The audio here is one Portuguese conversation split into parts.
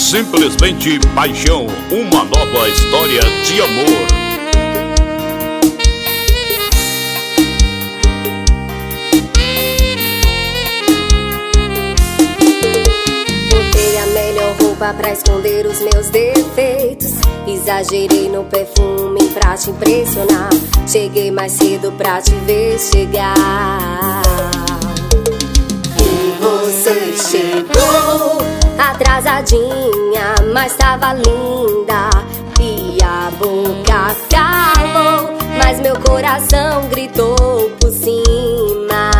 Simplesmente Paixão, uma nova história de amor. Botei a melhor roupa pra esconder os meus defeitos. Exagerei no perfume pra te impressionar. Cheguei mais cedo pra te ver chegar. E você chegou atrasadinha, mas tava linda. E a boca calou, mas meu coração gritou por cima.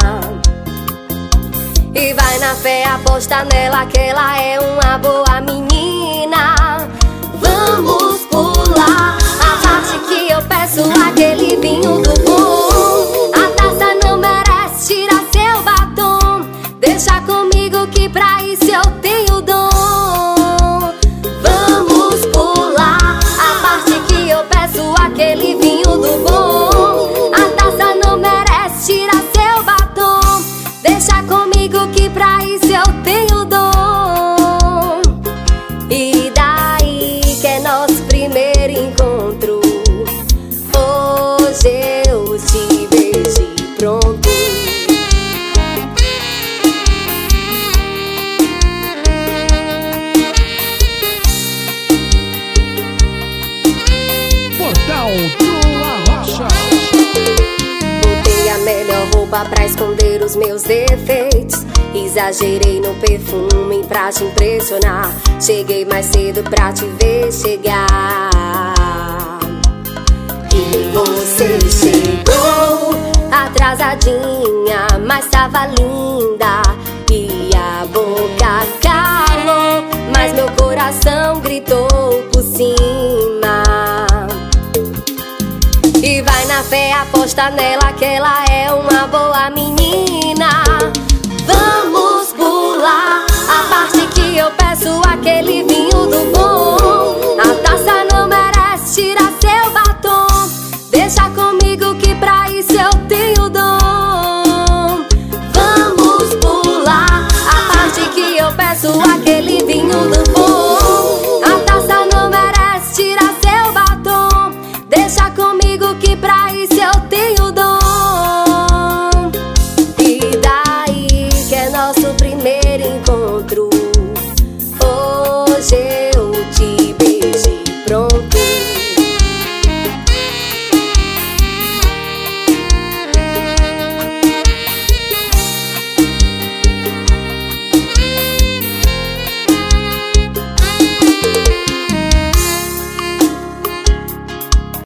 E vai na fé, aposta nela que ela é uma boa menina. Vamos pular a parte que eu peço aquele vinho do bom. A taça não merece tirar seu batom. Deixa comigo que pra isso eu tenho dom. Vamos pular a parte que eu peço aquele vinho do bom. A taça não merece tirar seu batom. Deixa comigo que pra isso eu tenho dom. E daí que é nosso primeiro encontro. Hoje eu te vejo e pronto. Portal do Arrocha. Botei a melhor roupa pra esconder os meus defeitos. Exagerei no perfume pra te impressionar. Cheguei mais cedo pra te ver chegar. E você chegou atrasadinha, mas tava linda. E a boca calou, mas meu coração gritou por cima. E vai na fé, aposta nela que ela é uma boa menina.